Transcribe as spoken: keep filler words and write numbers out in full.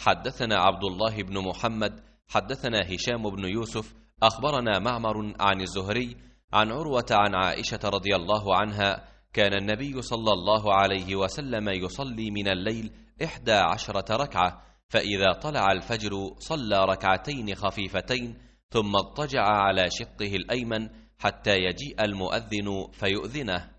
حدثنا عبد الله بن محمد حدثنا هشام بن يوسف أخبرنا معمر عن الزهري عن عروة عن عائشة رضي الله عنها كان النبي صلى الله عليه وسلم يصلي من الليل إحدى عشرة ركعة، فإذا طلع الفجر صلى ركعتين خفيفتين ثم اضطجع على شقه الأيمن حتى يجيء المؤذن فيؤذنه.